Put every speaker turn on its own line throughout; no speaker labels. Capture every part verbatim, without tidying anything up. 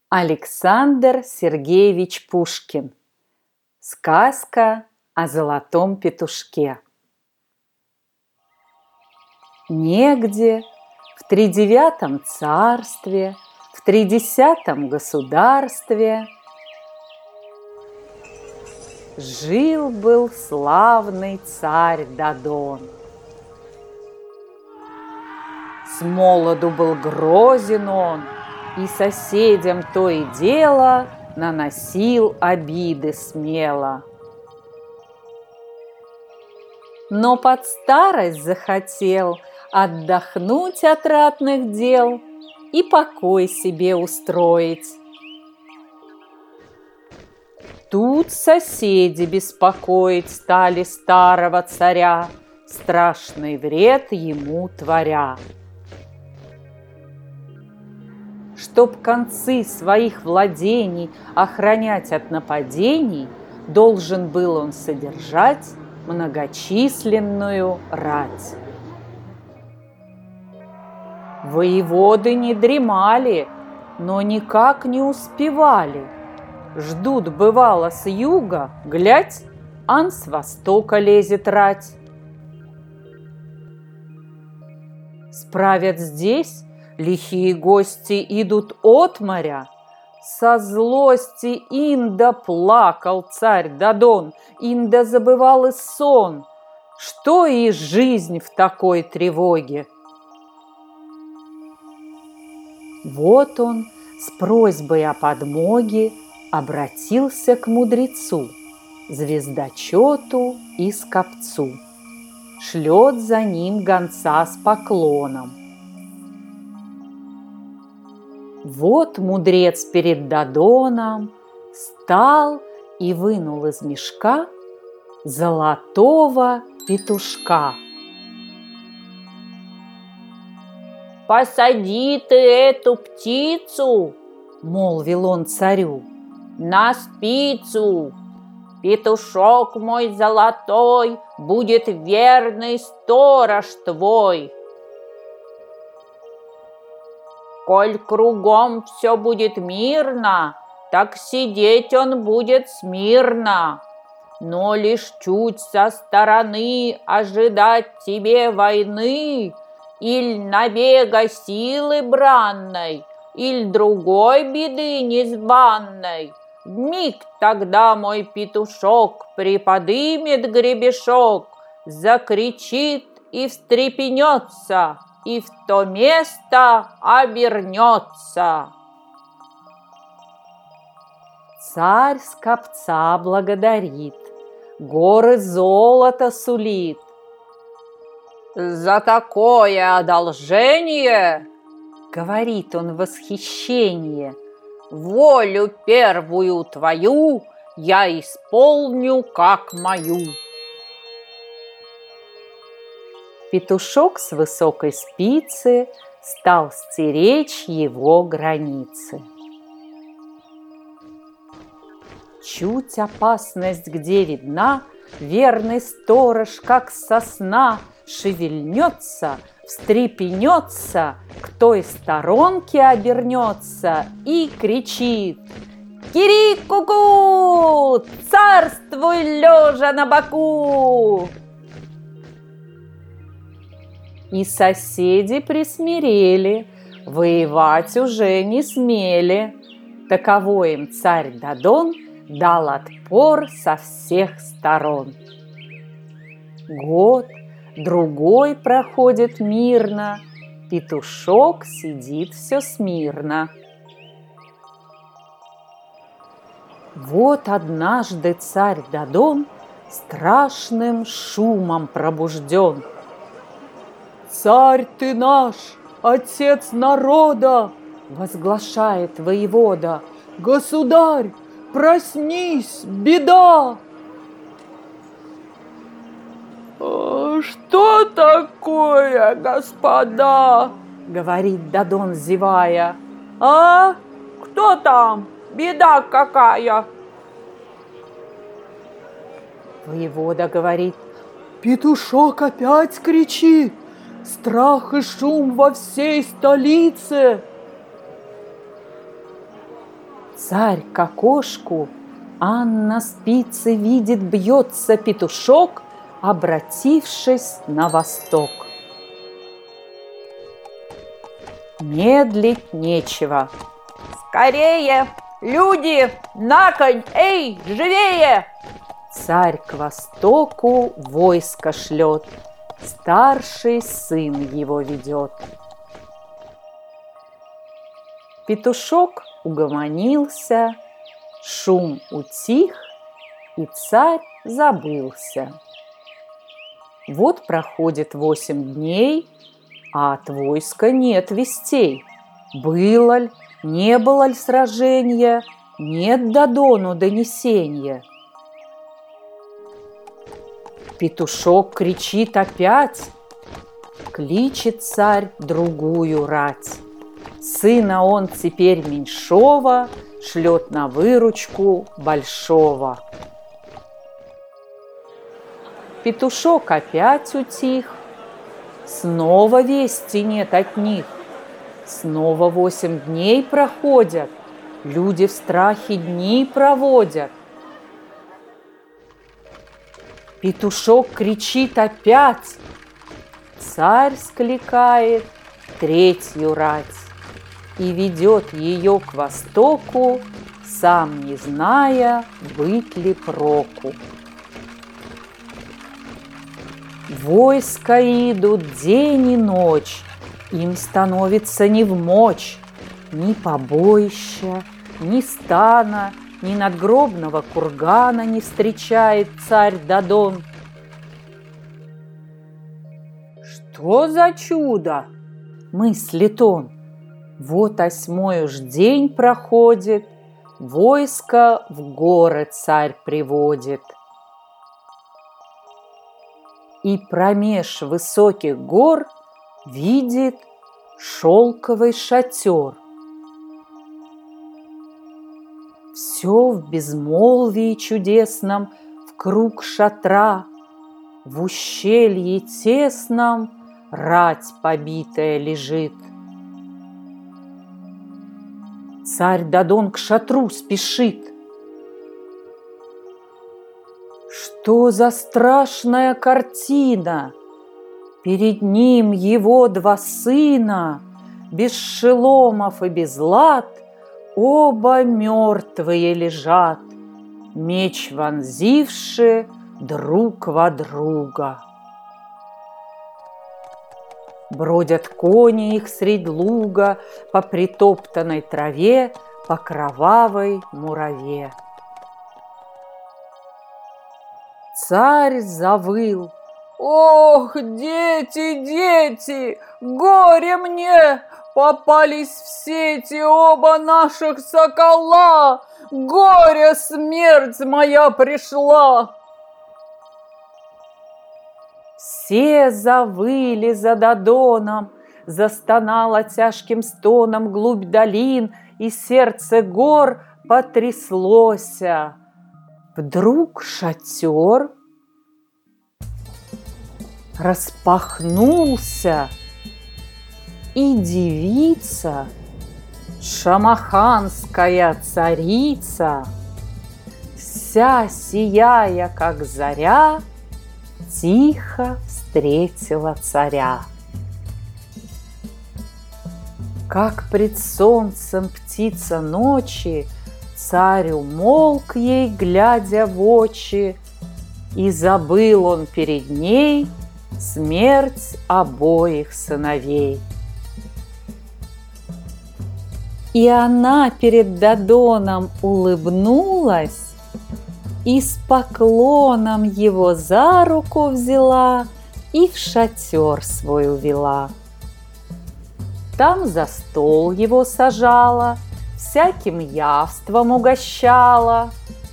Александр Сергеевич Пушкин. Сказка о золотом петушке. Негде в тридевятом царстве, в тридесятом государстве жил-был славный царь Дадон. С молоду был грозен он, и соседям то и дело наносил обиды смело. Но под старость захотел отдохнуть от ратных дел и покой себе устроить. Тут соседи беспокоить стали старого царя, страшный вред ему творя. Чтоб концы своих владений охранять от нападений, должен был он содержать многочисленную рать. Воеводы не дремали, но никак не успевали. Ждут, бывало, с юга, глядь, ан с востока лезет рать. Справят здесь, лихие гости идут от моря. Со злости инда плакал царь Дадон, инда забывал и сон. Что и жизнь в такой тревоге? Вот он с просьбой о подмоге обратился к мудрецу, звездочету и скопцу. Шлет за ним гонца с поклоном. Вот мудрец перед Дадоном стал и вынул из мешка золотого петушка.
«Посади ты эту птицу, — молвил он царю, — на спицу. Петушок мой золотой будет верный сторож твой. Коль кругом все будет мирно, так сидеть он будет смирно. Но лишь чуть со стороны ожидать тебе войны, иль набега силы бранной, иль другой беды незваной, вмиг тогда мой петушок приподымет гребешок, закричит и встрепенется, и в то место обернется».
Царь скопца благодарит, горы золота сулит.
«За такое одолжение, —
говорит он в восхищении,
— волю первую твою я исполню как мою».
Петушок с высокой спицы стал стеречь его границы. Чуть опасность где видна, верный сторож, как сосна, шевельнется, встрепенется, к той сторонке обернется и кричит: «Кирику-ку! Царствуй, лежа на боку!» И соседи присмирели, воевать уже не смели. Таково им царь Дадон дал отпор со всех сторон. Год, другой проходит мирно, петушок сидит все смирно. Вот однажды царь Дадон страшным шумом пробужден. «Царь ты наш, отец народа! — возглашает воевода. — Государь, проснись, беда!»
«Что такое, господа? —
говорит Дадон, зевая.
— А? Кто там? Беда какая?»
Воевода говорит:
«Петушок опять кричит! Страх и шум во всей столице!»
Царь к окошку, а на спице видит, бьется петушок, обратившись на восток. Медлить нечего.
Скорее, люди, на конь, эй, живее!
Царь к востоку войско шлет, старший сын его ведет. Петушок угомонился, шум утих, и царь забылся. Вот проходит восемь дней, а от войска нет вестей. Было ль, не было ль сражения, нет Додону донесения. Петушок кричит опять, кличет царь другую рать. Сына он теперь меньшого шлет на выручку большого. Петушок опять утих, снова вести нет от них. Снова восемь дней проходят, люди в страхе дни проводят. Петушок кричит опять, царь скликает третью рать и ведет ее к востоку, сам не зная, быть ли проку. Войска идут день и ночь, им становится невмочь ни побоища, ни стана, ни надгробного кургана не встречает царь Додон. «Что за чудо?» – мыслит он. Вот осьмой уж день проходит, войско в горы царь приводит. И промеж высоких гор видит шелковый шатер. Все в безмолвии чудесном вкруг шатра, в ущелье тесном рать побитая лежит. Царь Додон к шатру спешит. Что за страшная картина! Перед ним его два сына, без шеломов и без лад, оба мертвые лежат, меч вонзивши друг во друга. Бродят кони их средь луга по притоптанной траве, по кровавой мураве. Царь завыл.
Ох, дети, дети, горе мне! Попались в сети оба наших сокола! Горе, смерть моя пришла!
Все завыли за Додоном, застонало тяжким стоном глубь долин, и сердце гор потряслося. Вдруг шатер распахнулся, и девица, шамаханская царица, вся сияя, как заря, тихо встретила царя. Как пред солнцем птица ночи, царь умолк ей, глядя в очи, и забыл он перед ней смерть обоих сыновей. И она перед Додоном улыбнулась и с поклоном его за руку взяла и в шатер свой увела. Там за стол его сажала, всяким явством угощала,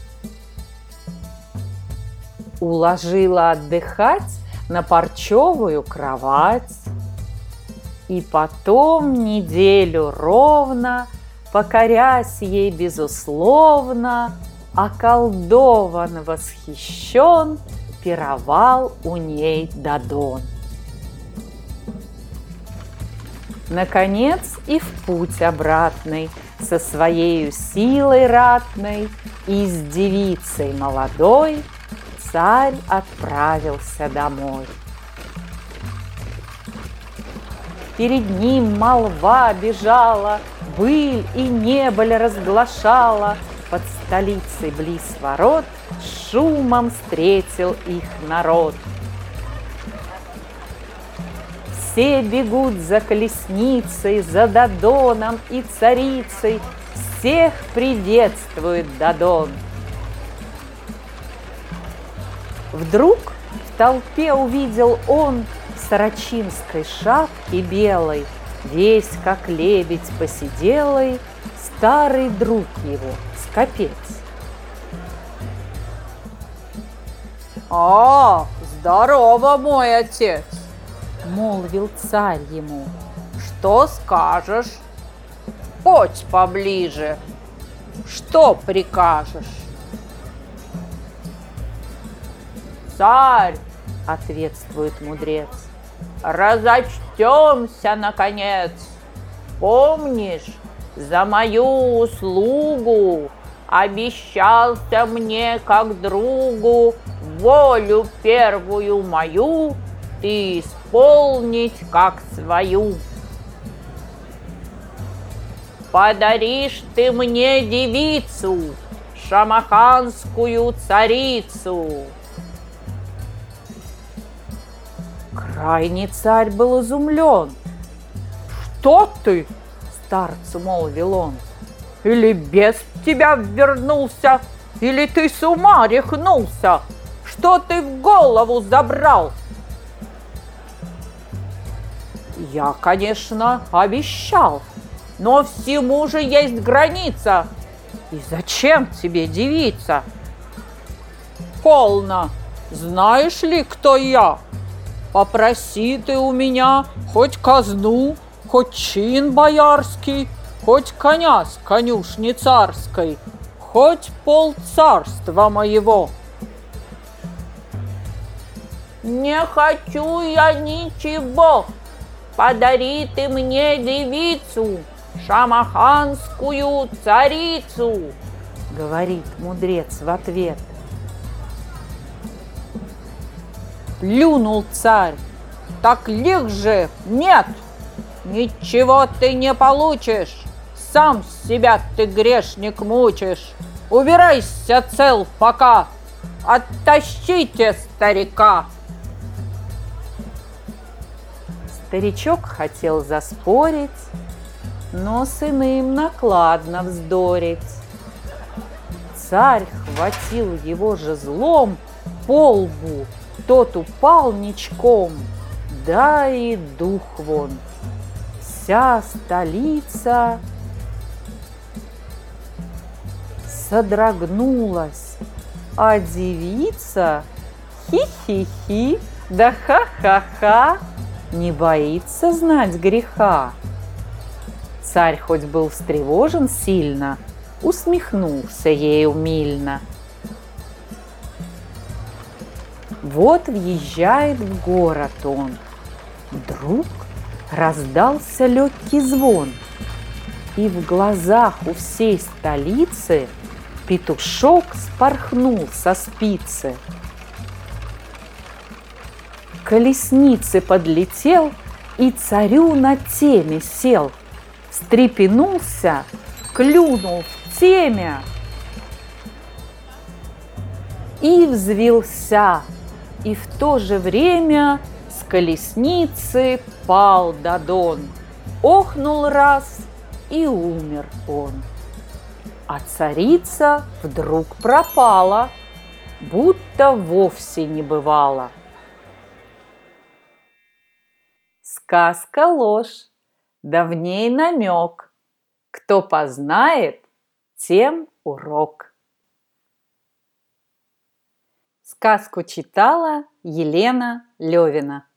уложила отдыхать на парчевую кровать, и потом неделю ровно, покорясь ей безусловно, околдован, восхищен, пировал у ней Додон. Наконец и в путь обратный Со своею силой ратной и с девицей молодой царь отправился домой. Перед ним молва бежала, быль и небыль разглашала. Под столицей близ ворот шумом встретил их народ. Все бегут за колесницей, за Додоном и царицей, всех приветствует Додон. Вдруг в толпе увидел он в сорочинской шапке белой, весь как лебедь посиделый, старый друг его, Скопец.
А, здорово, мой отец!
Молвил царь ему.
Что скажешь? Подь поближе. Что прикажешь? Царь,
Ответствует мудрец,
разочтемся, наконец. Помнишь, за мою услугу обещался мне как другу волю первую мою ты исполнить как свою. Подаришь ты мне девицу, шамаханскую царицу.
крайний царь был изумлен.
Что ты?
Старцу молвил он.
Или бес в тебя вернулся, или ты с ума рехнулся? Что ты в голову забрал? Я, конечно, обещал, но всему же есть граница. И зачем тебе девица? Полно. Знаешь ли, кто я? Попроси ты у меня хоть казну, хоть чин боярский, хоть коня с конюшни царской, хоть пол царства моего. Не хочу я ничего. Подари ты мне девицу, шамаханскую царицу,
говорит мудрец в ответ.
Плюнул царь. Так лих же, нет, ничего ты не получишь. Сам себя ты, грешник, мучишь. Убирайся цел пока. Оттащите старика.
Старичок хотел заспорить, но с иным накладно вздорить. Царь хватил его жезлом по лбу, тот упал ничком, да и дух вон. Вся столица содрогнулась, а девица хи-хи-хи, да ха-ха-ха, не боится знать греха. Царь хоть был встревожен сильно, усмехнулся ей умильно. Вот въезжает в город он. Вдруг раздался легкий звон, и в глазах у всей столицы петушок спорхнул со спицы. К колеснице подлетел и царю на теме сел. Встрепенулся, клюнул в темя и взвился, и в то же время с колесницы пал Додон. Охнул раз, и умер он. А царица вдруг пропала, будто вовсе не бывало. Сказка ложь, да в ней намек. Кто познает, тем урок. Сказку читала Елена Левина.